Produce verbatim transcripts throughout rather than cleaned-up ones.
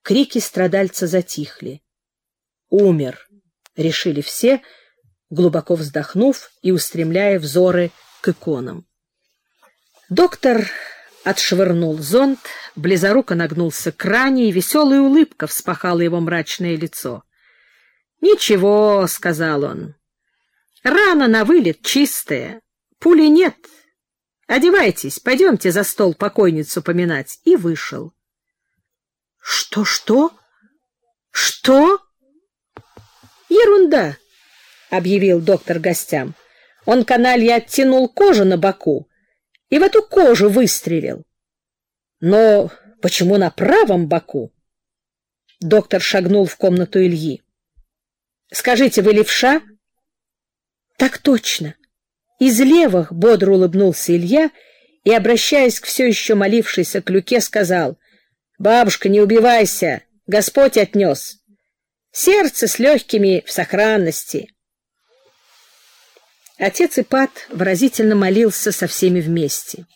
Крики страдальца затихли. «Умер», — решили все, глубоко вздохнув и устремляя взоры к иконам. Доктор отшвырнул зонт, близоруко нагнулся к ране, и веселая улыбка вспахала его мрачное лицо. «Ничего», — сказал он, — «рана на вылет чистая, пули нет. Одевайтесь, пойдемте за стол покойницу поминать». И вышел. «Что, что? Что?» «Ерунда», — объявил доктор гостям. «Он, каналья, оттянул кожу на боку и в эту кожу выстрелил. Но почему на правом боку?» Доктор шагнул в комнату Ильи. «Скажите, вы левша?» «Так точно». Из левых бодро улыбнулся Илья и, обращаясь к все еще молившейся Клюке, сказал: «Бабушка, не убивайся, Господь отнес. Сердце с легкими в сохранности». Отец Ипат выразительно молился со всеми вместе.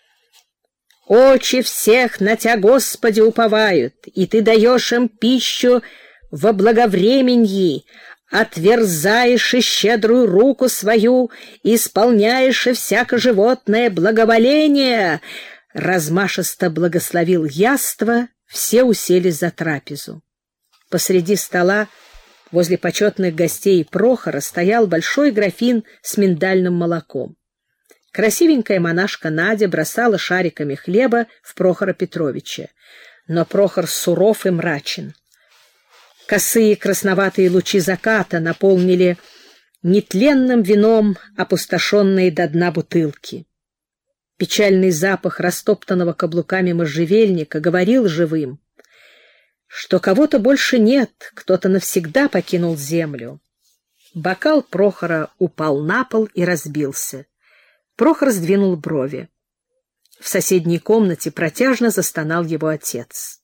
«Очи всех на Тя, Господи, уповают, и Ты даешь им пищу во благовременье, отверзаешь и щедрую руку свою, исполняешь и всяко животное благоволение». Размашисто благословил яство, все уселись за трапезу. Посреди стола, возле почетных гостей Прохора, стоял большой графин с миндальным молоком. Красивенькая монашка Надя бросала шариками хлеба в Прохора Петровича, но Прохор суров и мрачен. Косые красноватые лучи заката наполнили нетленным вином опустошенные до дна бутылки. Печальный запах растоптанного каблуками можжевельника говорил живым, что кого-то больше нет, кто-то навсегда покинул землю. Бокал Прохора упал на пол и разбился. Прохор сдвинул брови. В соседней комнате протяжно застонал его отец.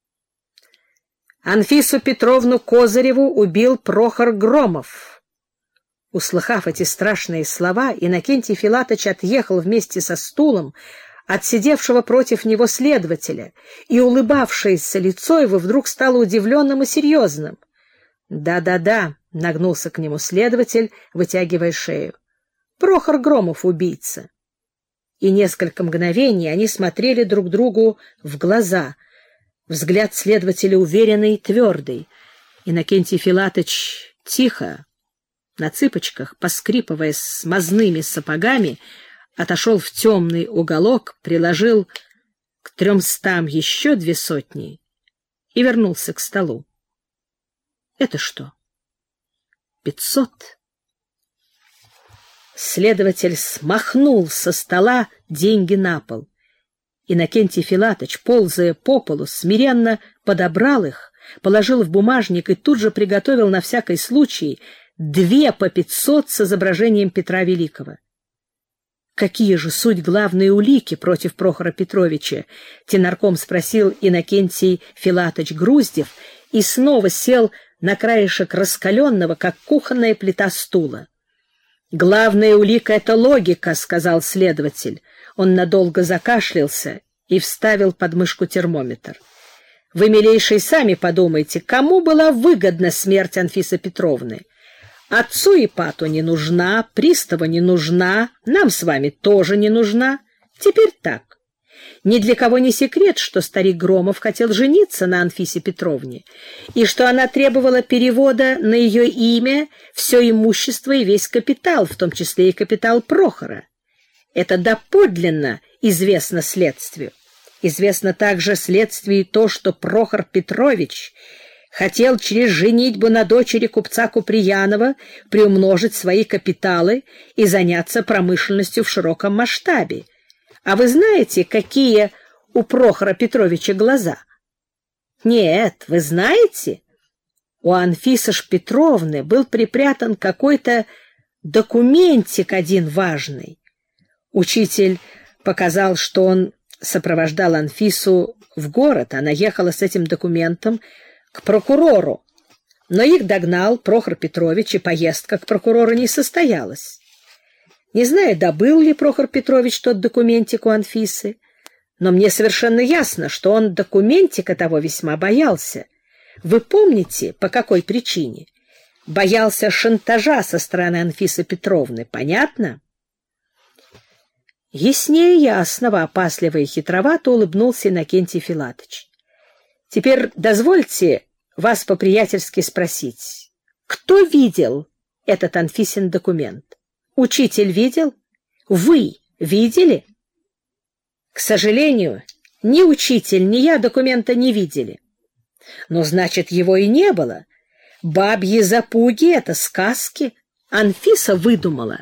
«Анфису Петровну Козыреву убил Прохор Громов». Услыхав эти страшные слова, Иннокентий Филатыч отъехал вместе со стулом от сидевшего против него следователя, и улыбавшееся лицо его вдруг стало удивленным и серьезным. «Да-да-да», — нагнулся к нему следователь, вытягивая шею, — «Прохор Громов убийца». И несколько мгновений они смотрели друг другу в глаза. Взгляд следователя уверенный и твердый. Иннокентий Филатыч тихо, на цыпочках, поскрипывая смазными сапогами, отошел в темный уголок, приложил к трёмстам еще две сотни и вернулся к столу. «Это что? Пятьсот?» Следователь смахнул со стола деньги на пол. Иннокентий Филатыч, ползая по полу, смиренно подобрал их, положил в бумажник и тут же приготовил на всякий случай две по пятьсот с изображением Петра Великого. «Какие же суть главные улики против Прохора Петровича?» — тенарком спросил Иннокентий Филатыч Груздев и снова сел на краешек раскаленного, как кухонная плита, стула. «Главная улика — это логика», — сказал следователь. Он надолго закашлялся и вставил под мышку термометр. «Вы, милейшие, сами подумайте, кому была выгодна смерть Анфисы Петровны? Отцу Ипату не нужна, приставу не нужна, нам с вами тоже не нужна. Теперь так. Ни для кого не секрет, что старик Громов хотел жениться на Анфисе Петровне, и что она требовала перевода на ее имя все имущество и весь капитал, в том числе и капитал Прохора. Это доподлинно известно следствию. Известно также следствию то, что Прохор Петрович хотел через женитьбу на дочери купца Куприянова приумножить свои капиталы и заняться промышленностью в широком масштабе. А вы знаете, какие у Прохора Петровича глаза? Нет, вы знаете? У Анфисы ж Петровны был припрятан какой-то документик один важный. Учитель показал, что он сопровождал Анфису в город. Она ехала с этим документом к прокурору, но их догнал Прохор Петрович, и поездка к прокурору не состоялась. Не знаю, добыл ли Прохор Петрович тот документик у Анфисы, но мне совершенно ясно, что он документика того весьма боялся. Вы помните, по какой причине? Боялся шантажа со стороны Анфисы Петровны, понятно? Яснее ясного, опасливо и хитровато улыбнулся Иннокентий Филатыч. Теперь дозвольте вас по-приятельски спросить, кто видел этот Анфисин документ? Учитель видел? Вы видели? К сожалению, ни учитель, ни я документа не видели. Но, значит, его и не было. Бабьи запуги — это сказки. Анфиса выдумала.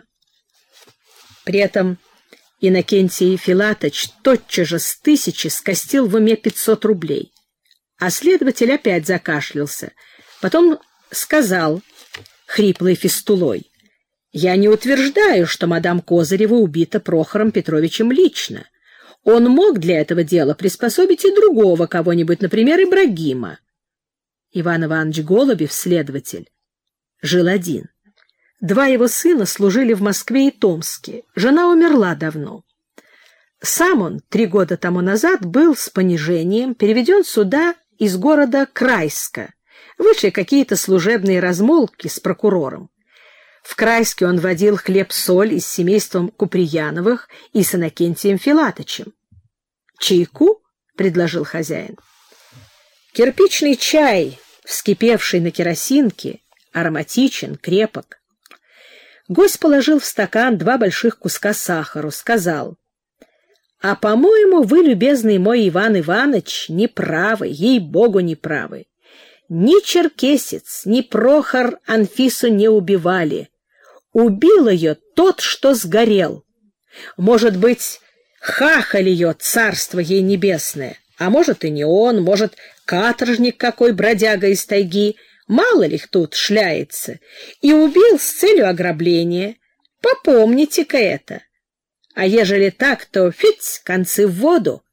При этом Иннокентий Филатыч тотчас же с тысячи скостил в уме пятьсот рублей. А следователь опять закашлялся. Потом сказал хриплой фистулой: «Я не утверждаю, что мадам Козырева убита Прохором Петровичем лично. Он мог для этого дела приспособить и другого кого-нибудь, например, Ибрагима». Иван Иванович Голубев, следователь, жил один. Два его сына служили в Москве и Томске. Жена умерла давно. Сам он три года тому назад был с понижением переведен сюда из города Крайска. Вышли какие-то служебные размолвки с прокурором. В Крайске он водил хлеб-соль и с семейством Куприяновых и с Иннокентием Филатычем. «Чайку?» — предложил хозяин. Кирпичный чай, вскипевший на керосинке, ароматичен, крепок. Гость положил в стакан два больших куска сахару, сказал: «А, по-моему, вы, любезный мой Иван Иванович, не правы, ей-богу, не правы. Ни черкесец, ни Прохор Анфису не убивали. Убил ее тот, что сгорел. Может быть, хахаль ее, царство ей небесное, а может и не он, может, каторжник какой бродяга из тайги, мало ли тут шляется, и убил с целью ограбления. Попомните-ка это. А ежели так, то фиц, концы в воду,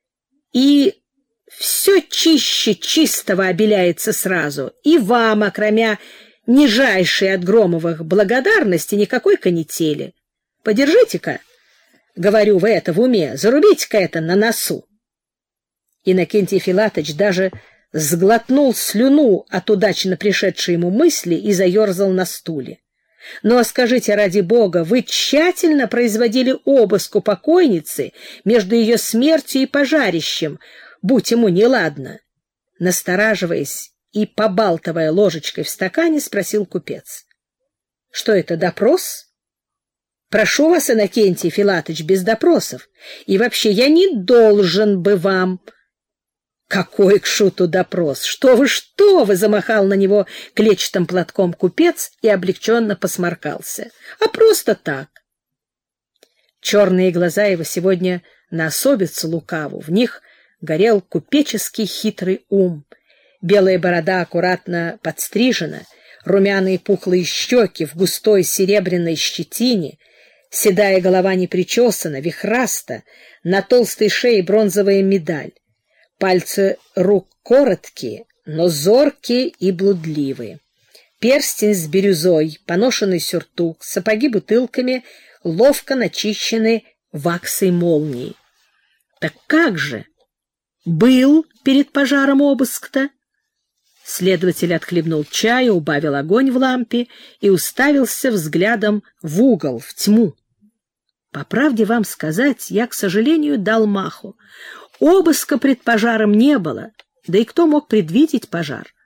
и все чище чистого обеляется сразу, и вам, окромя нижайшей от Громовых благодарности, никакой канители. Подержите-ка, говорю, вы это в уме, зарубите-ка это на носу». Иннокентий Филатыч даже сглотнул слюну от удачно пришедшей ему мысли и заерзал на стуле. «Но скажите, ради бога, вы тщательно производили обыск у покойницы между ее смертью и пожарищем, будь ему неладно?» Настораживаясь и побалтывая ложечкой в стакане, спросил купец: «Что это, допрос?» «Прошу вас, Иннокентий Филатыч, без допросов. И вообще, я не должен бы вам...» «Какой к шуту допрос? Что вы, что вы!» — замахал на него клетчатым платком купец и облегченно посморкался. «А просто так». Черные глаза его сегодня наособятся лукаву, в них горел купеческий хитрый ум. Белая борода аккуратно подстрижена, румяные пухлые щеки в густой серебряной щетине, седая голова не причесана, вихраста, на толстой шее бронзовая медаль. Пальцы рук короткие, но зоркие и блудливые. Перстень с бирюзой, поношенный сюртук, сапоги бутылками, ловко начищены ваксой молнии. Так как же? Был перед пожаром обыск-то? Следователь отхлебнул чаю, убавил огонь в лампе и уставился взглядом в угол, в тьму. По правде вам сказать, я, к сожалению, дал маху. Обыска пред пожаром не было, да и кто мог предвидеть пожар?